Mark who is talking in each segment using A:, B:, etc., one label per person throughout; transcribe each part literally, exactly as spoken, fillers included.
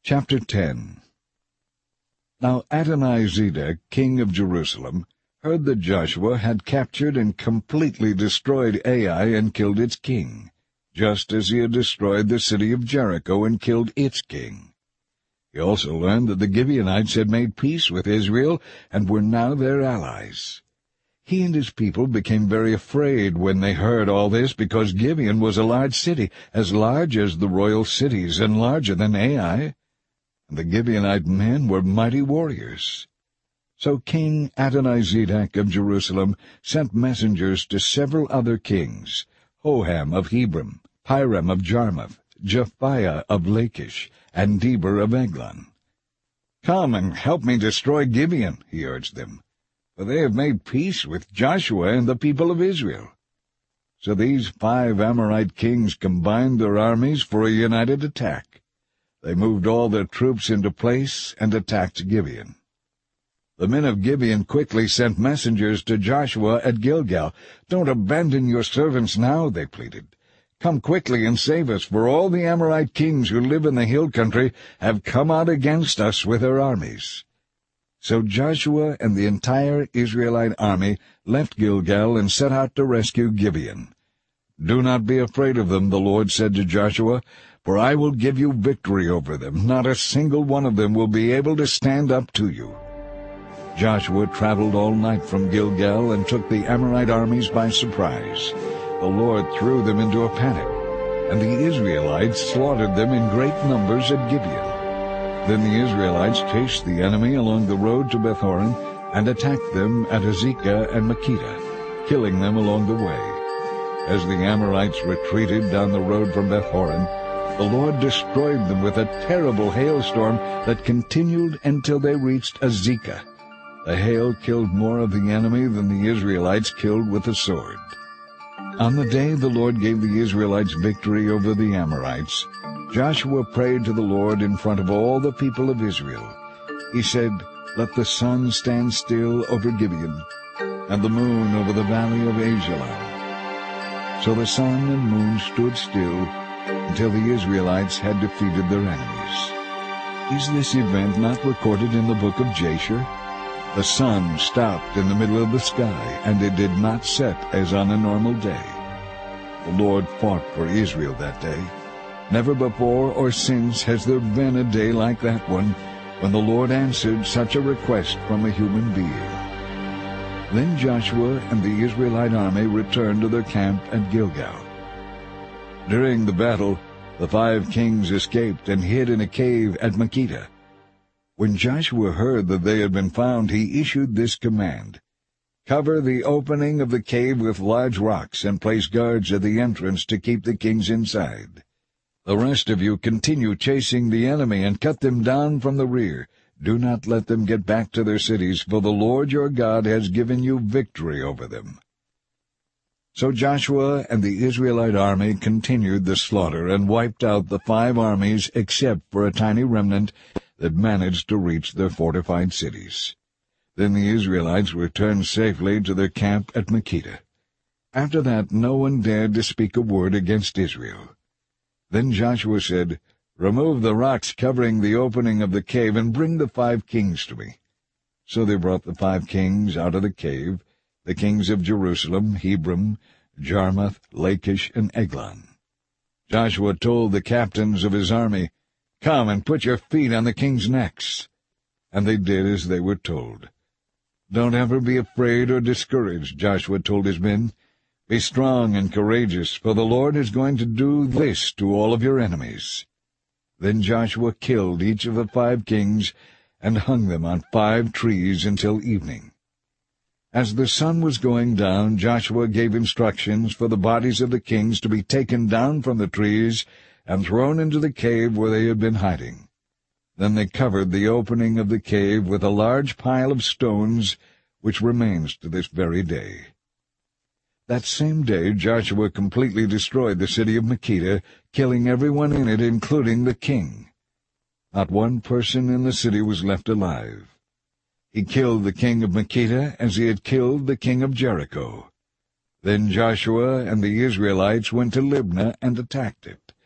A: Chapter ten. Now Adonizedek, king of Jerusalem, heard that Joshua had captured and completely destroyed Ai and killed its king, just as he had destroyed the city of Jericho and killed its king. He also learned that the Gibeonites had made peace with Israel and were now their allies. He and his people became very afraid when they heard all this, because Gibeon was a large city, as large as the royal cities and larger than Ai. And the Gibeonite men were mighty warriors. So King Adonizedek of Jerusalem sent messengers to several other kings, Hoham of Hebron, Piram of Jarmuth, Japhiah of Lachish, and Deber of Eglon. "Come and help me destroy Gibeon," he urged them, "for they have made peace with Joshua and the people of Israel." So these five Amorite kings combined their armies for a united attack. They moved all their troops into place and attacked Gibeon. The men of Gibeon quickly sent messengers to Joshua at Gilgal. "Don't abandon your servants now," they pleaded. "Come quickly and save us, for all the Amorite kings who live in the hill country have come out against us with their armies." So Joshua and the entire Israelite army left Gilgal and set out to rescue Gibeon. "Do not be afraid of them," the Lord said to Joshua, "for I will give you victory over them. Not a single one of them will be able to stand up to you." Joshua traveled all night from Gilgal and took the Amorite armies by surprise. The Lord threw them into a panic, and the Israelites slaughtered them in great numbers at Gibeon. Then the Israelites chased the enemy along the road to Beth-horon and attacked them at Azekah and Makkedah, killing them along the way. As the Amorites retreated down the road from Beth-horon, the Lord destroyed them with a terrible hailstorm that continued until they reached Azekah. The hail killed more of the enemy than the Israelites killed with the sword. On the day the Lord gave the Israelites victory over the Amorites, Joshua prayed to the Lord in front of all the people of Israel. He said, "Let the sun stand still over Gibeon, and the moon over the valley of Ajalon." So the sun and moon stood still until the Israelites had defeated their enemies. Is this event not recorded in the book of Jasher? The sun stopped in the middle of the sky, and it did not set as on a normal day. The Lord fought for Israel that day. Never before or since has there been a day like that one, when the Lord answered such a request from a human being. Then Joshua and the Israelite army returned to their camp at Gilgal. During the battle, the five kings escaped and hid in a cave at Makkedah. When Joshua heard that they had been found, he issued this command: "Cover the opening of the cave with large rocks, and place guards at the entrance to keep the kings inside. The rest of you continue chasing the enemy and cut them down from the rear. Do not let them get back to their cities, for the Lord your God has given you victory over them." So Joshua and the Israelite army continued the slaughter and wiped out the five armies except for a tiny remnant that managed to reach their fortified cities. Then the Israelites returned safely to their camp at Makkedah. After that no one dared to speak a word against Israel. Then Joshua said, "Remove the rocks covering the opening of the cave, and bring the five kings to me." So they brought the five kings out of the cave, the kings of Jerusalem, Hebron, Jarmuth, Lachish, and Eglon. Joshua told the captains of his army, "Come and put your feet on the kings' necks." And they did as they were told. "Don't ever be afraid or discouraged," Joshua told his men. "Be strong and courageous, for the Lord is going to do this to all of your enemies." Then Joshua killed each of the five kings and hung them on five trees until evening. As the sun was going down, Joshua gave instructions for the bodies of the kings to be taken down from the trees and thrown into the cave where they had been hiding. Then they covered the opening of the cave with a large pile of stones, which remains to this very day. That same day Joshua completely destroyed the city of Makkedah, killing everyone in it, including the king. Not one person in the city was left alive. He killed the king of Makkedah as he had killed the king of Jericho. Then Joshua and the Israelites went to Libnah and attacked it.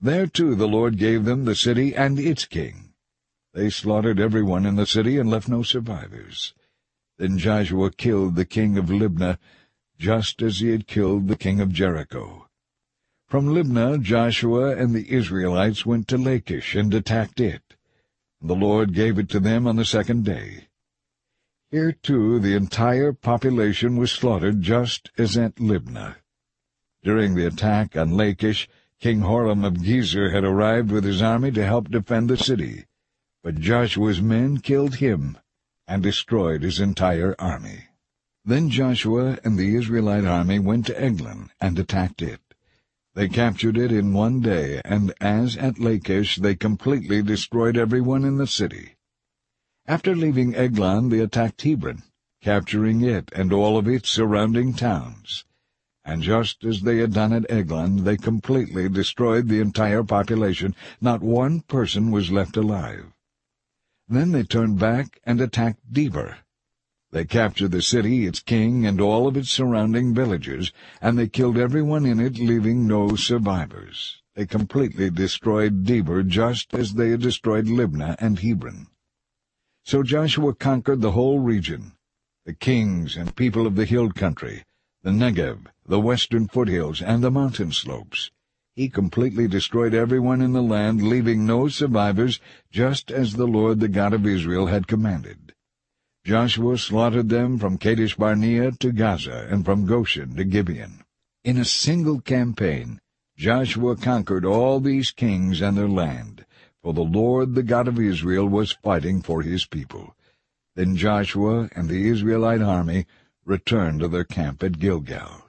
A: There too the Lord gave them the city and its king. They slaughtered everyone in the city and left no survivors. Then Joshua killed the king of Libnah, just as he had killed the king of Jericho. From Libnah Joshua and the Israelites went to Lachish and attacked it. And the Lord gave it to them on the second day. Here too the entire population was slaughtered, just as at Libnah. During the attack on Lachish, King Horam of Gezer had arrived with his army to help defend the city. But Joshua's men killed him and destroyed his entire army. Then Joshua and the Israelite army went to Eglon and attacked it. They captured it in one day, and as at Lachish they completely destroyed everyone in the city. After leaving Eglon they attacked Hebron, capturing it and all of its surrounding towns. And just as they had done at Eglon, they completely destroyed the entire population. Not one person was left alive. Then they turned back and attacked Debir. They captured the city, its king, and all of its surrounding villages, and they killed everyone in it, leaving no survivors. They completely destroyed Debir, just as they had destroyed Libnah and Hebron. So Joshua conquered the whole region, the kings and people of the hill country, the Negev, the western foothills, and the mountain slopes. He completely destroyed everyone in the land, leaving no survivors, just as the Lord, the God of Israel, had commanded. Joshua slaughtered them from Kadesh Barnea to Gaza, and from Goshen to Gibeon. In a single campaign, Joshua conquered all these kings and their land, for the Lord, the God of Israel, was fighting for his people. Then Joshua and the Israelite army returned to their camp at Gilgal.